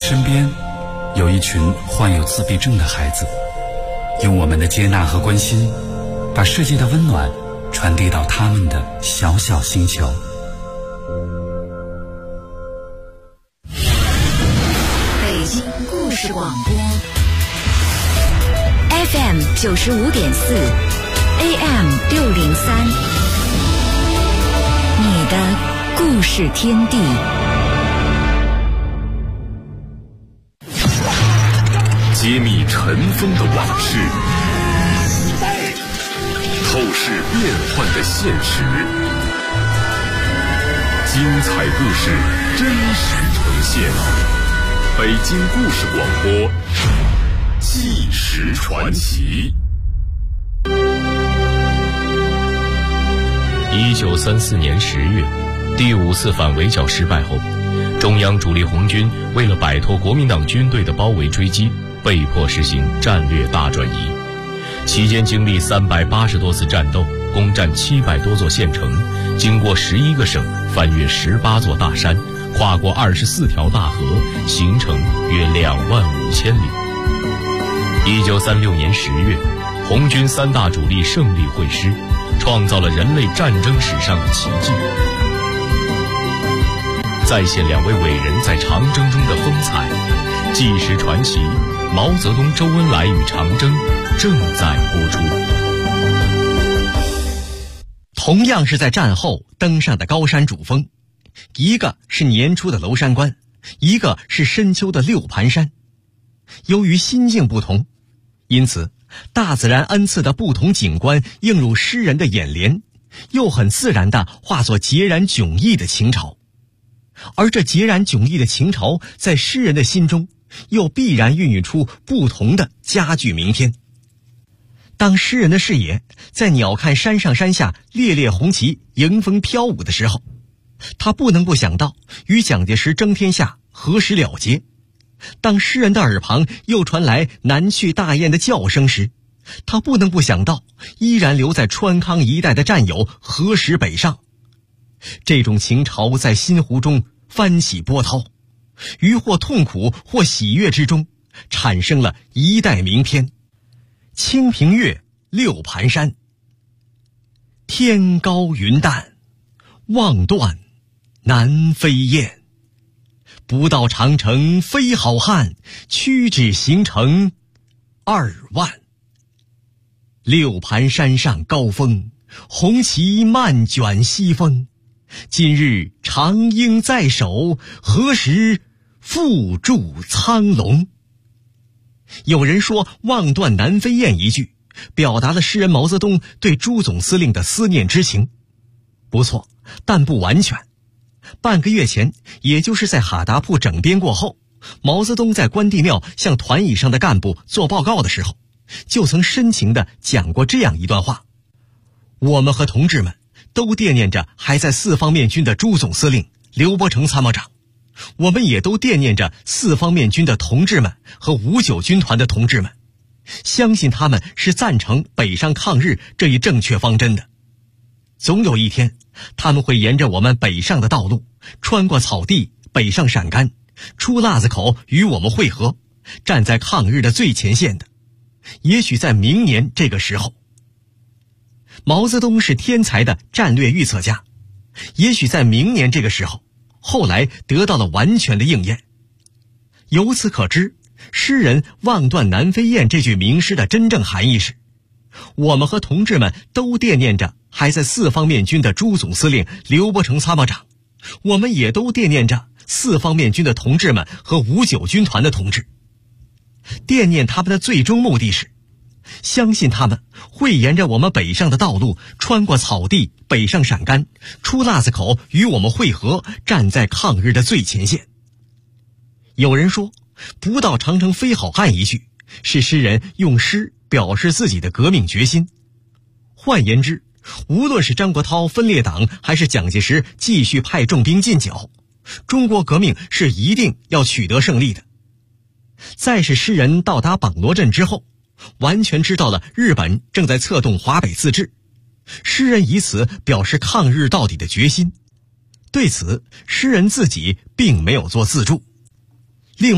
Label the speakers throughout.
Speaker 1: 身边有一群患有自闭症的孩子，用我们的接纳和关心，把世界的温暖传递到他们的小小星球。
Speaker 2: 北京故事广播 FM 95.4 AM 603，你的故事天地。
Speaker 3: 揭秘尘封的往事，透视变幻的现实，精彩故事真实呈现。北京故事广播，纪实传奇。
Speaker 4: 1934年10月，第5次反围剿失败后，中央主力红军为了摆脱国民党军队的包围追击，被迫实行战略大转移。期间经历380多次战斗，攻占700多座县城，经过11个省，翻越18座大山，跨过24条大河，行程约25000里。1936年10月，红军3大主力胜利会师，创造了人类战争史上的奇迹，再现2位伟人在长征中的风采。纪实传奇，毛泽东、周恩来与长征正在播出。
Speaker 5: 同样是在战后登上的高山主峰，一个是年初的娄山关，一个是深秋的六盘山。由于心境不同，因此大自然恩赐的不同景观映入诗人的眼帘，又很自然地化作截然迥异的情潮。而这截然迥异的情潮，在诗人的心中又必然孕育出不同的佳句名篇。当诗人的视野在鸟瞰山上山下烈烈红旗迎风飘舞的时候，他不能不想到与蒋介石争天下何时了结。当诗人的耳旁又传来南去大雁的叫声时，他不能不想到依然留在川康一带的战友何时北上。这种情潮在心湖中翻起波涛，于或痛苦或喜悦之中，产生了一代名篇。清平乐，六盘山。天高云淡，望断南飞雁。不到长城非好汉，屈指行程2万。六盘山上高峰，红旗漫卷西风。今日长鹰在手，何时复筑苍龙？有人说望断南飞雁一句表达了诗人毛泽东对朱总司令的思念之情。不错，但不完全。半个月前，也就是在哈达铺整编过后，毛泽东在关帝庙向团以上的干部做报告的时候，就曾深情地讲过这样一段话：我们和同志们都惦念着还在四方面军的朱总司令刘伯承参谋长，我们也都惦念着四方面军的同志们和59军团的同志们，相信他们是赞成北上抗日这一正确方针的。总有一天，他们会沿着我们北上的道路，穿过草地，北上陕甘，出腊子口与我们会合，站在抗日的最前线的。也许在明年这个时候，毛泽东是天才的战略预测家，也许在明年这个时候，后来得到了完全的应验。由此可知，诗人望断南飞雁这句名诗的真正含义是：我们和同志们都惦念着还在四方面军的朱总司令刘伯承参谋长，我们也都惦念着四方面军的同志们和59军团的同志。惦念他们的最终目的是相信他们会沿着我们北上的道路，穿过草地，北上陕甘，出腊子口与我们会合，站在抗日的最前线。有人说不到长城非好汉一句是诗人用诗表示自己的革命决心。换言之，无论是张国焘分裂党，还是蒋介石继续派重兵进剿，中国革命是一定要取得胜利的。再是诗人到达榜罗镇之后，完全知道了日本正在策动华北自治，诗人以此表示抗日到底的决心。对此，诗人自己并没有做自注。另外，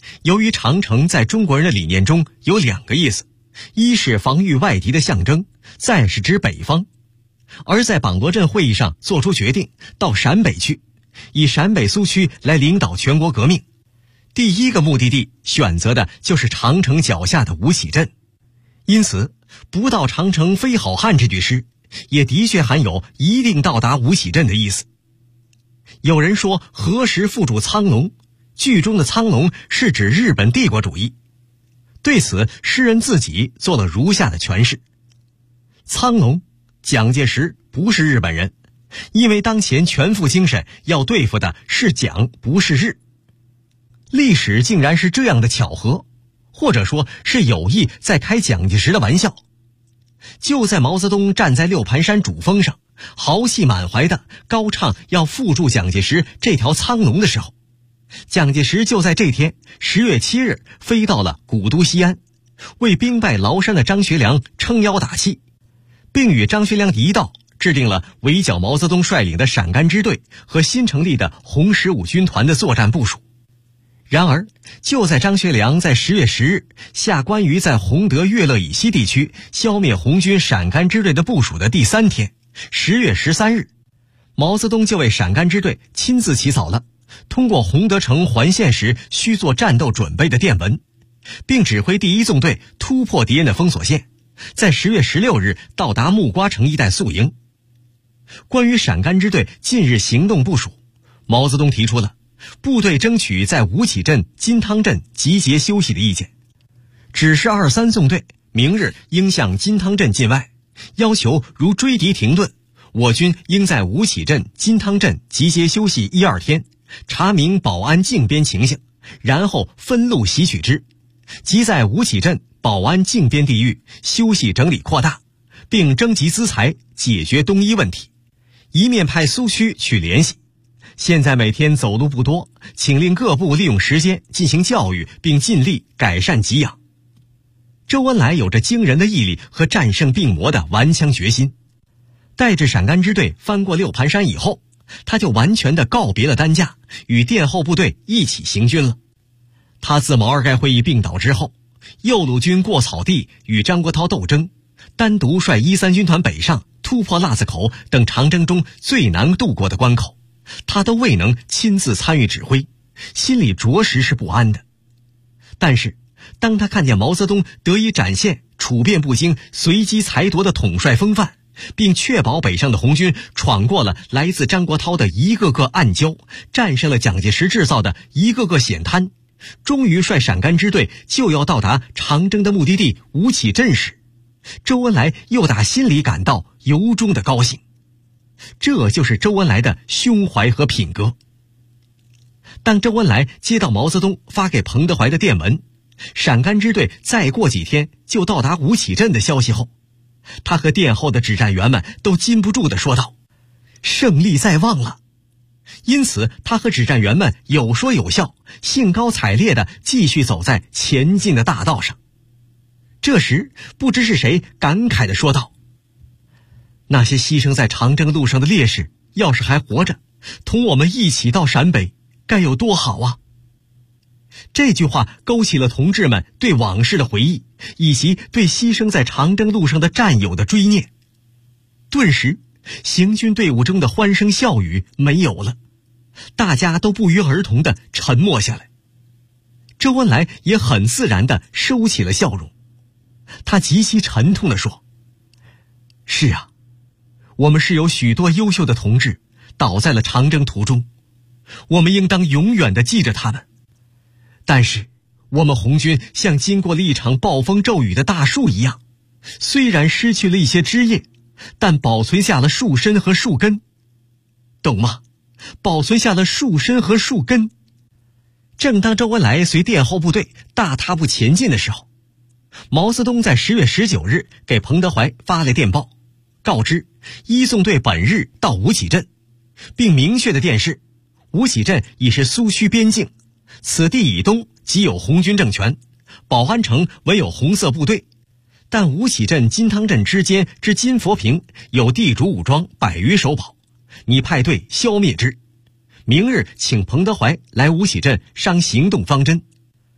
Speaker 5: 由于长城在中国人的理念中有2个意思，一是防御外敌的象征，再是指北方。而在榜罗镇会议上做出决定，到陕北去，以陕北苏区来领导全国革命。第一个目的地选择的就是长城脚下的吴起镇。因此，不到长城非好汉这句诗也的确含有一定到达吴起镇的意思。有人说何时复主苍农，剧中的苍农是指日本帝国主义。对此，诗人自己做了如下的诠释：苍农，蒋介石不是日本人，因为当前全副精神要对付的是蒋，不是日。历史竟然是这样的巧合，或者说是有意在开蒋介石的玩笑。就在毛泽东站在六盘山主峰上，豪气满怀地高唱要缚住蒋介石这条苍龙的时候，蒋介石就在这天10月7日飞到了古都西安，为兵败崂山的张学良撑腰打气，并与张学良一道制定了围剿毛泽东率领的陕甘支队和新成立的红15军团的作战部署。然而，就在张学良在10月10日下关于在洪德岳乐以西地区消灭红军陕甘支队的部署的第3天，10月13日，毛泽东就为陕甘支队亲自起草了通过洪德城环线时需做战斗准备的电文，并指挥第1纵队突破敌人的封锁线，在10月16日到达木瓜城一带宿营。关于陕甘支队近日行动部署，毛泽东提出了部队争取在吴起镇、金汤镇集结休息的意见，指示2、3纵队明日应向金汤镇进外，要求如追敌停顿，我军应在吴起镇、金汤镇集结休息1、2天，查明保安靖边情形，然后分路袭取之，即在吴起镇、保安靖边地域休息整理扩大，并征集资财解决东伊问题，一面派苏区去联系。现在每天走路不多，请令各部利用时间进行教育，并尽力改善给养。周恩来有着惊人的毅力和战胜病魔的顽强决心。带着陕甘支队翻过六盘山以后，他就完全的告别了担架，与殿后部队一起行军了。他自毛二盖会议病倒之后，右路军过草地与张国焘斗争，单独率1、3军团北上，突破腊子口等长征中最难渡过的关口，他都未能亲自参与指挥，心里着实是不安的。但是当他看见毛泽东得以展现处变不惊、随机裁夺的统帅风范，并确保北上的红军闯过了来自张国焘的一个个暗礁，战胜了蒋介石制造的一个个险滩，终于率陕甘支队就要到达长征的目的地吴起镇时，周恩来又打心里感到由衷的高兴。这就是周恩来的胸怀和品格。当周恩来接到毛泽东发给彭德怀的电文，陕甘支队再过几天就到达吴起镇的消息后，他和殿后的指战员们都禁不住地说道：胜利在望了。因此他和指战员们有说有笑，兴高采烈地继续走在前进的大道上。这时不知是谁感慨地说道：那些牺牲在长征路上的烈士要是还活着，同我们一起到陕北，该有多好啊。这句话勾起了同志们对往事的回忆，以及对牺牲在长征路上的战友的追念。顿时行军队伍中的欢声笑语没有了，大家都不约而同地沉默下来。周恩来也很自然地收起了笑容，他极其沉痛地说：是啊，我们是有许多优秀的同志倒在了长征途中，我们应当永远地记着他们。但是我们红军像经过了一场暴风骤雨的大树一样，虽然失去了一些枝叶，但保存下了树身和树根，懂吗？保存下了树身和树根。正当周恩来随殿后部队大踏步前进的时候，毛泽东在10月19日给彭德怀发了电报，告知1纵队本日到吴起镇，并明确的电示吴起镇已是苏区边境，此地以东即有红军政权，保安城唯有红色部队，但吴起镇、金汤镇之间之金佛坪有地主武装100余守保，你派队消灭之。明日请彭德怀来吴起镇商行动方针。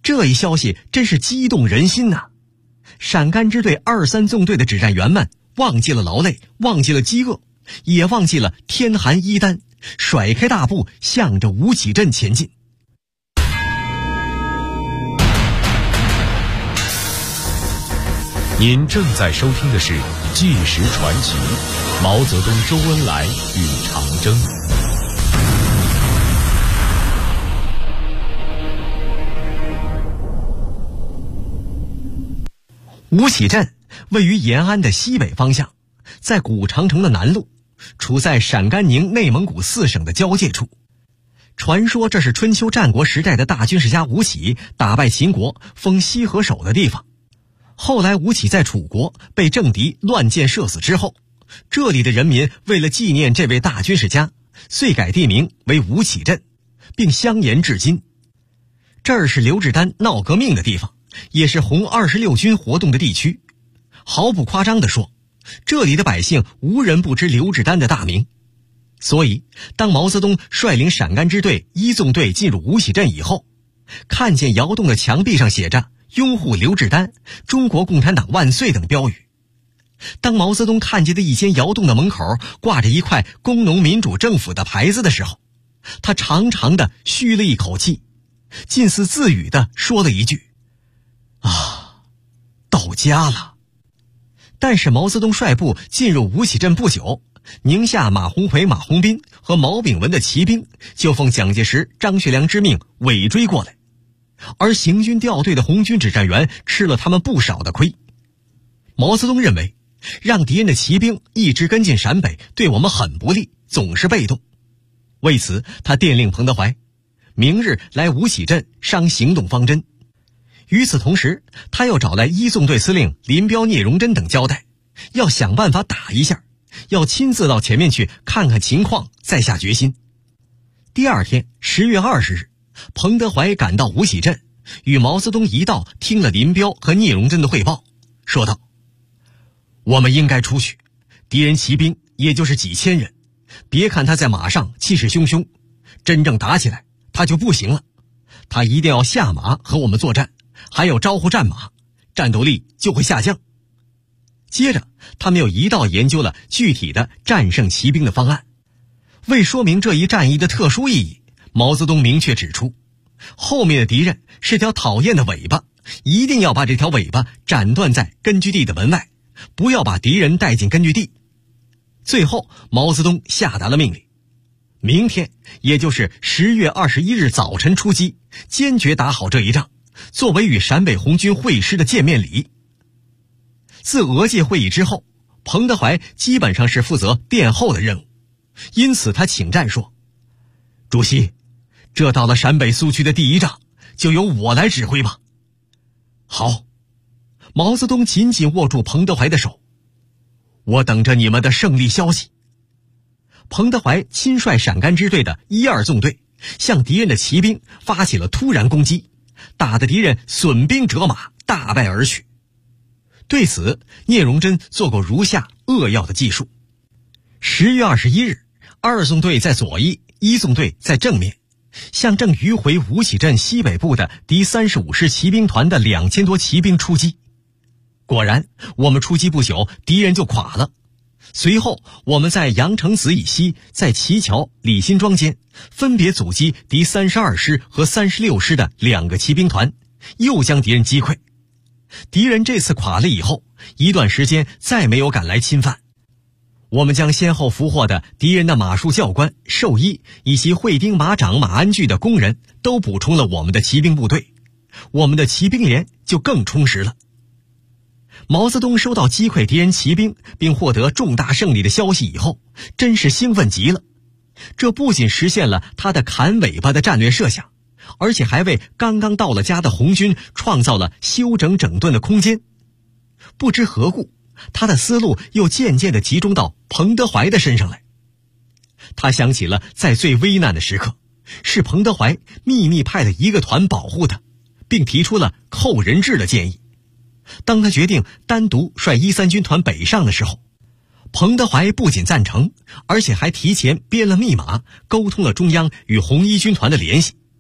Speaker 5: 这一消息真是激动人心呐！陕甘支队2、3纵队的指战员们忘记了劳累，忘记了饥饿，也忘记了天寒衣单，甩开大步向着吴起镇前进。
Speaker 4: 您正在收听的是《纪实传奇》，毛泽东、周恩来与长征。
Speaker 5: 吴起镇位于延安的西北方向，在古长城的南路，处在陕甘宁内蒙古4省的交界处。传说这是春秋战国时代的大军事家吴起打败秦国封西河首的地方。后来吴起在楚国被政敌乱箭射死之后，这里的人民为了纪念这位大军事家，遂改地名为吴起镇，并相沿至今。这儿是刘志丹闹革命的地方，也是红26军活动的地区。毫不夸张地说，这里的百姓无人不知刘志丹的大名。所以当毛泽东率领陕甘支队1纵队进入吴起镇以后，看见窑洞的墙壁上写着拥护刘志丹、中国共产党万岁等标语。当毛泽东看见的一间窑洞的门口挂着一块工农民主政府的牌子的时候，他长长的吁了一口气，近似自语的说了一句：啊，到家了。但是毛泽东率部进入吴起镇不久，宁夏马鸿逵、马鸿宾和毛炳文的骑兵就奉蒋介石、张学良之命尾追过来，而行军调队的红军指战员吃了他们不少的亏。毛泽东认为，让敌人的骑兵一直跟进陕北，对我们很不利，总是被动。为此，他电令彭德怀，明日来吴起镇商行动方针。与此同时，他又找来1纵队司令林彪、聂荣臻等交代，要想办法打一下，要亲自到前面去看看情况，再下决心。第二天10月20日，彭德怀赶到吴起镇，与毛泽东一道听了林彪和聂荣臻的汇报，说道：我们应该出去，敌人骑兵也就是几千人，别看他在马上气势汹汹，真正打起来他就不行了，他一定要下马和我们作战，还有招呼战马，战斗力就会下降。接着他们又一道研究了具体的战胜骑兵的方案。为说明这一战役的特殊意义，毛泽东明确指出，后面的敌人是条讨厌的尾巴，一定要把这条尾巴斩断在根据地的门外，不要把敌人带进根据地。最后毛泽东下达了命令，明天也就是10月21日早晨出击，坚决打好这一仗，作为与陕北红军会师的见面礼。自俄界会议之后，彭德怀基本上是负责殿后的任务，因此他请战说：主席，这到了陕北苏区的第一仗，就由我来指挥吧。好。毛泽东紧紧握住彭德怀的手，我等着你们的胜利消息。彭德怀亲率陕甘支队的1、2纵队向敌人的骑兵发起了突然攻击，打得敌人损兵折马，大败而去。对此，聂荣臻做过如下扼要的记述。10月21日，2纵队在左翼，1纵队在正面，向正迂回吴起镇西北部的敌35师骑兵团的2000多骑兵出击。果然，我们出击不久，敌人就垮了。随后，我们在阳城子以西，在齐桥、李辛庄间，分别阻击敌32师和36师的2个骑兵团，又将敌人击溃。敌人这次垮了以后，一段时间再没有赶来侵犯。我们将先后俘获的敌人的马术教官、兽医以及会钉马掌、马鞍具的工人都补充了我们的骑兵部队，我们的骑兵连就更充实了。毛泽东收到击溃敌人骑兵并获得重大胜利的消息以后，真是兴奋极了。这不仅实现了他的砍尾巴的战略设想，而且还为刚刚到了家的红军创造了休整整顿的空间。不知何故，他的思路又渐渐地集中到彭德怀的身上来。他想起了在最危难的时刻，是彭德怀秘密派了一个团保护他，并提出了扣人质的建议。当他决定单独率1、3军团北上的时候，彭德怀不仅赞成，而且还提前编了密码，沟通了中央与红一军团的联系。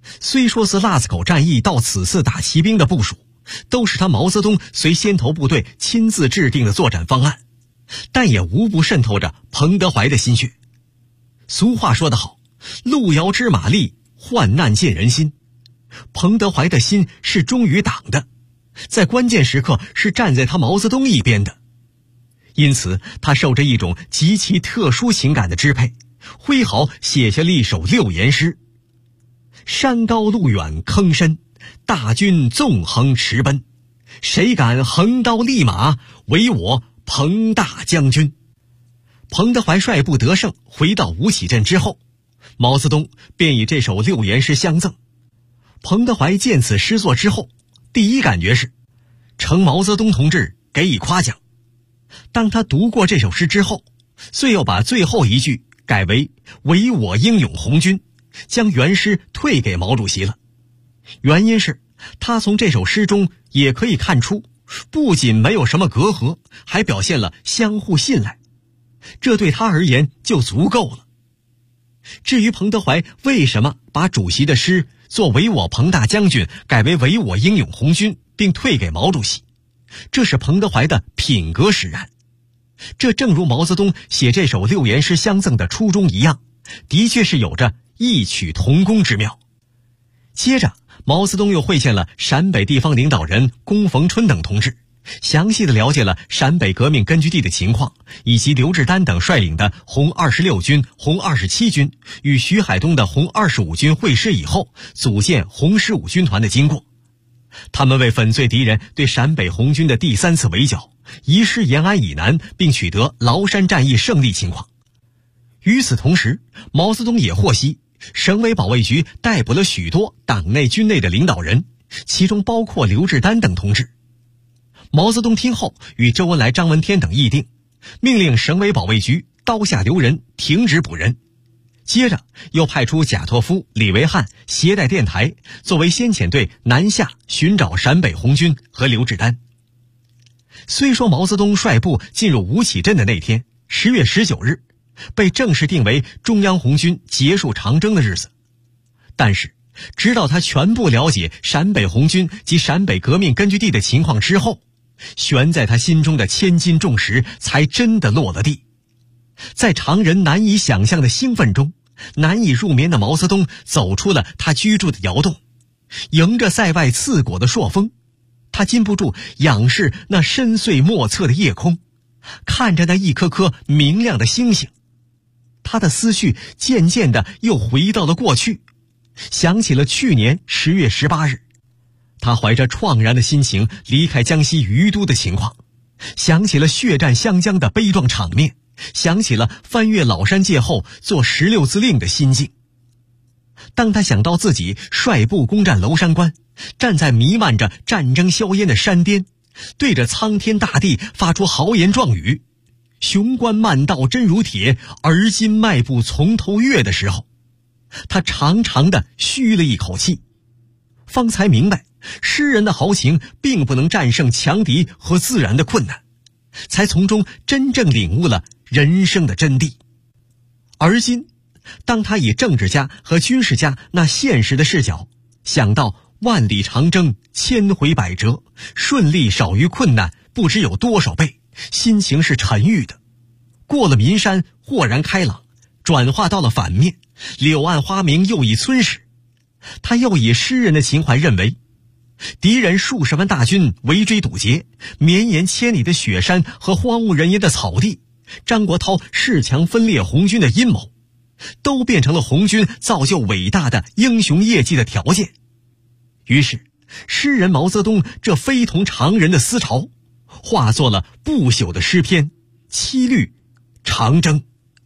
Speaker 5: 虽说是腊子口战役到此次打骑兵的部署，都是他毛泽东随先头部队亲自制定的作战方案，但也无不渗透着彭德怀的心血。俗话说得好，路遥知马力，患难见人心。彭德怀的心是忠于党的，在关键时刻是站在他毛泽东一边的。因此他受着一种极其特殊情感的支配，挥毫写下了一首六言诗：山高路远坑深，大军纵横驰奔，谁敢横刀立马，唯我彭大将军。彭德怀率部得胜回到吴起镇之后，毛泽东便以这首六言诗相赠。彭德怀见此诗作之后，第一感觉是承毛泽东同志给予夸奖。当他读过这首诗之后，遂又把最后一句改为唯我英勇红军，将原诗退给毛主席了。原因是他从这首诗中也可以看出，不仅没有什么隔阂，还表现了相互信赖，这对他而言就足够了。至于彭德怀为什么把主席的诗作唯我彭大将军改为唯我英勇红军，并退给毛主席，这是彭德怀的品格使然。这正如毛泽东写这首六言诗相赠的初衷一样，的确是有着异曲同工之妙。接着毛泽东又会见了陕北地方领导人龚逢春等同志，详细地了解了陕北革命根据地的情况，以及刘志丹等率领的红26军、红27军与徐海东的红25军会师以后组建红15军团的经过。他们为粉碎敌人对陕北红军的第3次围剿，移师延安以南，并取得崂山战役胜利情况。与此同时，毛泽东也获悉省委保卫局逮捕了许多党内军内的领导人，其中包括刘志丹等同志。毛泽东听后与周恩来、张闻天等议定，命令省委保卫局刀下留人，停止捕人。接着又派出贾拓夫、李维汉携带电台，作为先遣队南下寻找陕北红军和刘志丹。虽说毛泽东率部进入吴起镇的那天10月19日被正式定为中央红军结束长征的日子，但是直到他全部了解陕北红军及陕北革命根据地的情况之后，悬在他心中的千斤重石才真的落了地。在常人难以想象的兴奋中，难以入眠的毛泽东走出了他居住的窑洞，迎着塞外刺骨的朔风，他禁不住仰视那深邃莫测的夜空，看着那一颗颗明亮的星星。他的思绪渐渐地又回到了过去，想起了去年10月18日，他怀着怆然的心情离开江西余都的情况，想起了血战湘江的悲壮场面，想起了翻越老山界后做16字令的心境。当他想到自己率部攻占娄山关，站在弥漫着战争硝烟的山巅，对着苍天大地发出豪言壮语，雄关漫道真如铁，而今迈步从头越的时候，他长长地吁了一口气，方才明白诗人的豪情并不能战胜强敌和自然的困难，才从中真正领悟了人生的真谛。而今当他以政治家和军事家那现实的视角想到万里长征千回百折，顺利少于困难不知有多少倍，心情是沉郁的。过了岷山豁然开朗，转化到了反面，柳暗花明又一村时，他又以诗人的情怀认为，敌人数十万大军围追堵截，绵延千里的雪山和荒无人烟的草地，张国焘恃强分裂红军的阴谋，都变成了红军造就伟大的英雄业绩的条件。于是诗人毛泽东这非同常人的思潮，化作了不朽的诗篇，七律长征。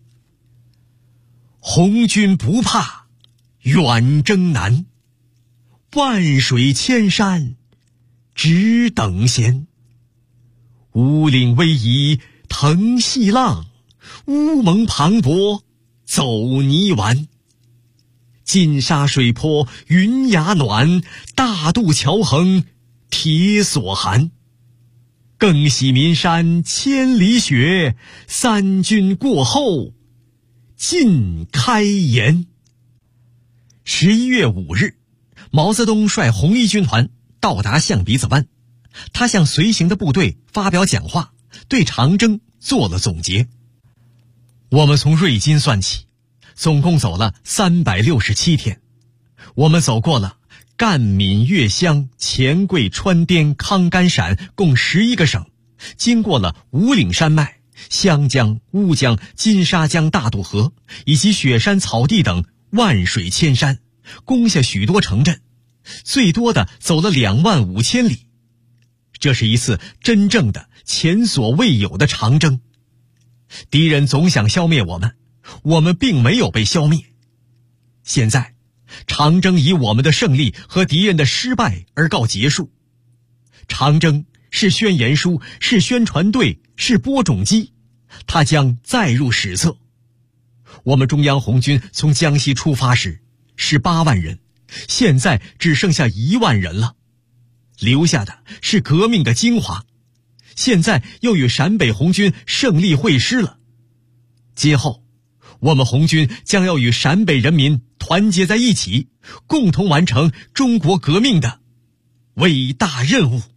Speaker 5: 红军不怕远征难，万水千山只等闲。乌岭逶迤腾细浪，乌蒙磅礴走泥丸。金沙水泊云崖暖，大渡桥横铁索寒。更喜岷山千里雪，三军过后尽开颜。11月5日， 毛泽东率红一军团到达象鼻子湾，他向随行的部队发表讲话，对长征做了总结。我们从瑞金算起，总共走了367天。我们走过了赣闽粤湘黔桂川滇康甘陕共11个省，经过了五岭山脉、湘江、乌江、金沙江大渡河以及雪山草地等万水千山，攻下许多城镇，最多的走了25000里。这是一次真正的前所未有的长征。敌人总想消灭我们，我们并没有被消灭。现在长征以我们的胜利和敌人的失败而告结束。长征是宣言书，是宣传队，是播种机，它将载入史册。我们中央红军从江西出发时18万人，现在只剩下1万人了，留下的是革命的精华，现在又与陕北红军胜利会师了。今后我们红军将要与陕北人民团结在一起，共同完成中国革命的伟大任务。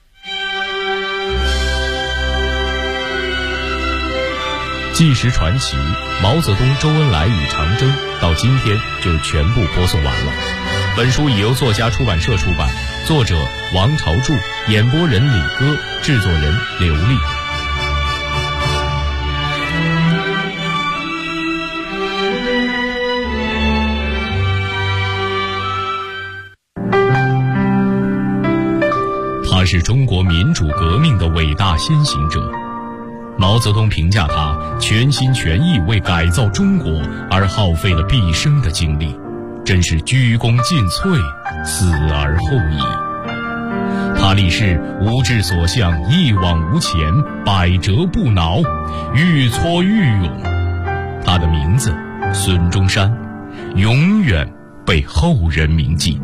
Speaker 4: 纪实传奇毛泽东、周恩来与长征到今天就全部播送完了。本书已由作家出版社出版，作者王朝柱，演播人李歌，制作人刘丽。他是中国民主革命的伟大先行者。毛泽东评价他全心全意为改造中国而耗费了毕生的精力，真是鞠躬尽瘁，死而后已。他立誓无志所向，一往无前，百折不挠，愈挫愈勇。他的名字孙中山永远被后人铭记。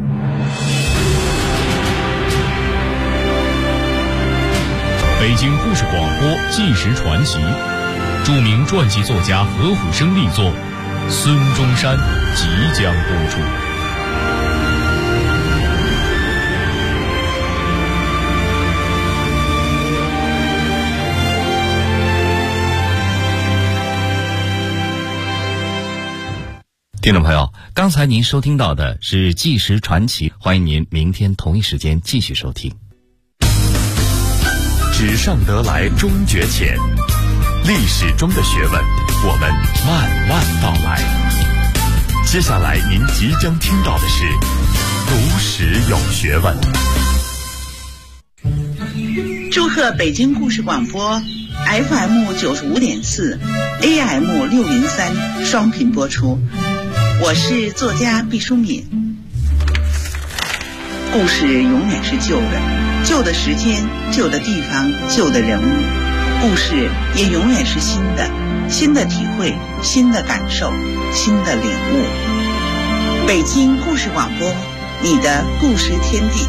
Speaker 4: 北京故事广播纪实传奇，著名传记作家何虎生力作《孙中山》即将播出。
Speaker 6: 听众朋友，刚才您收听到的是纪实传奇，欢迎您明天同一时间继续收听。
Speaker 3: 纸上得来终觉浅，历史中的学问，我们慢慢道来。接下来您即将听到的是读史有学问。
Speaker 7: 祝贺北京故事广播 FM 95.4 AM 603双频播出。我是作家毕淑敏。故事永远是旧的，旧的时间，旧的地方，旧的人物。故事也永远是新的，新的体会，新的感受，新的领悟。北京故事广播，你的故事天地。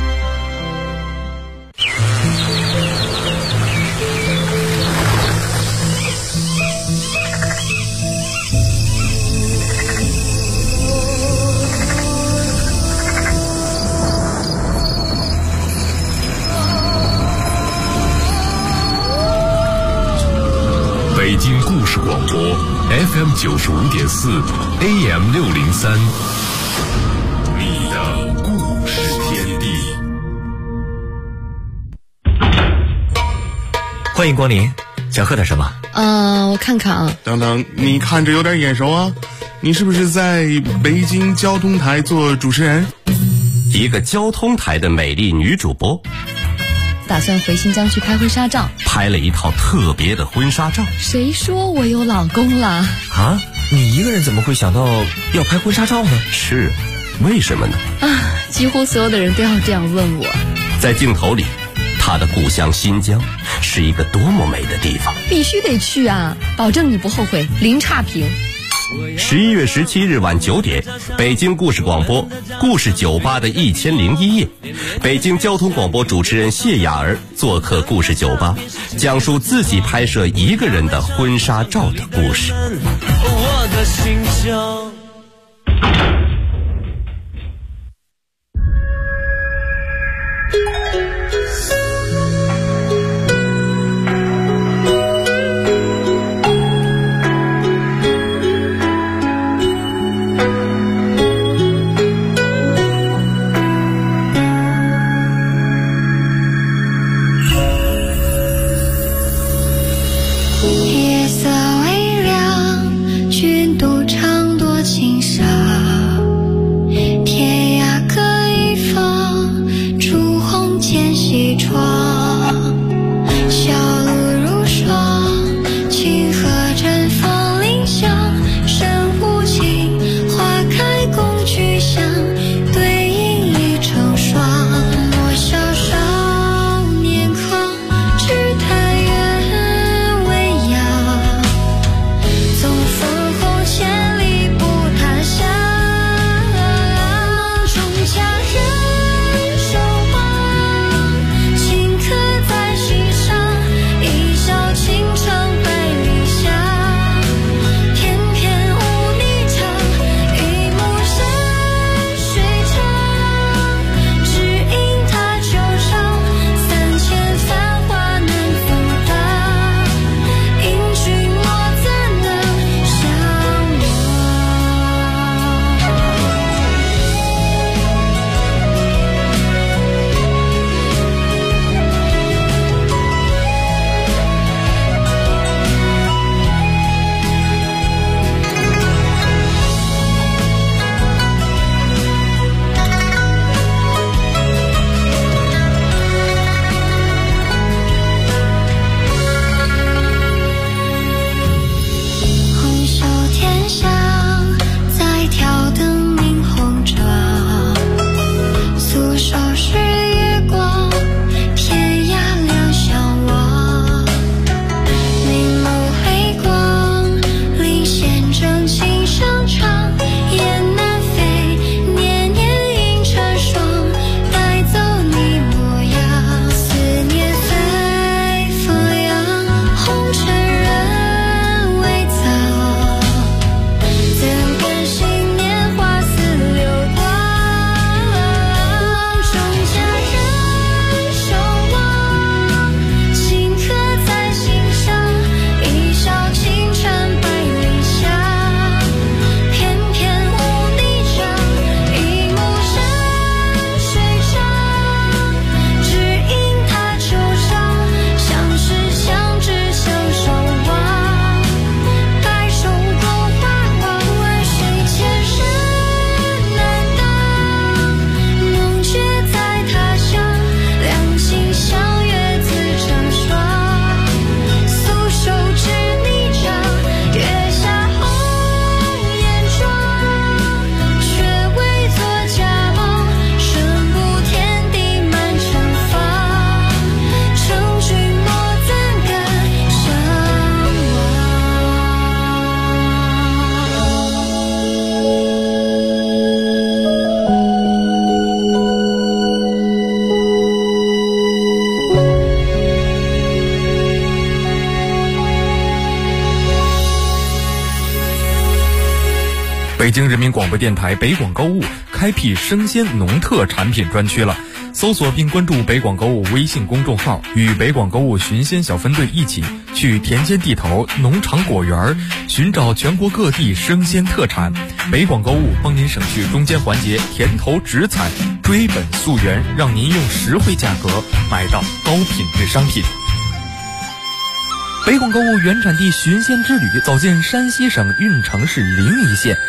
Speaker 3: 北京故事广播 FM 95.4 AM 603，你的故事天地。
Speaker 8: 欢迎光临，想喝点什么？
Speaker 9: 我看看啊。
Speaker 10: 等等，你看着有点眼熟啊，你是不是在北京交通台做主持人？
Speaker 6: 一个交通台的美丽女主播，
Speaker 9: 打算回新疆去拍婚纱照，
Speaker 6: 拍了一套特别的婚纱照。
Speaker 9: 谁说我有老公了？
Speaker 8: 啊，你一个人怎么会想到要拍婚纱照呢？
Speaker 6: 是，为什么呢？
Speaker 9: 几乎所有的人都要这样问我。
Speaker 6: 在镜头里，他的故乡新疆是一个多么美的地方，
Speaker 9: 必须得去啊，保证你不后悔，零差评。
Speaker 6: 11月17日晚9点，北京故事广播故事酒吧的1001夜，北京交通广播主持人谢雅儿做客故事酒吧，讲述自己拍摄一个人的婚纱照的故事。
Speaker 11: 我的心西窗，小路如霜，清河阵风铃响，深无情，花开共聚香，对影已成双。莫笑少年狂，只叹愿未央，纵风红千里不他乡。梦中佳人守望，顷刻在心上，一笑倾城百里香。翩翩舞霓裳，一幕山水长，只因他球场3000繁华难阻挡，因君莫怎能相忘。红袖添香，再挑灯明红妆，素手是月光，天涯两相望。明眸黑光，领先正气上场，雁南飞，年年映成双，带走你模样。思念随风扬，红尘人未藏，怎甘心年华似流光。梦中佳人守望，顷刻在心上，一笑倾城百里香。翩翩舞霓裳，一幕山水长，只因他球场，相识相知相守望。白首共花光，万水千山难挡。梦觉在他乡，两情相悦自成双。素手执霓裳，月下红颜妆，却为作佳梦，顺布天地满城芳。成君莫怎敢相
Speaker 8: 北京人民广播电台北广购物开辟生鲜农特产品专区了，搜索并关注北广购物微信公众号，与北广购物寻鲜小分队一起去田间地头、农场果园寻找全国各地生鲜特产。北广购物帮您省去中间环节田头直采，追本溯源，让您用实惠价格买到高品质商品。北广购物原产地寻鲜之旅，走进山西省运城市临沂县。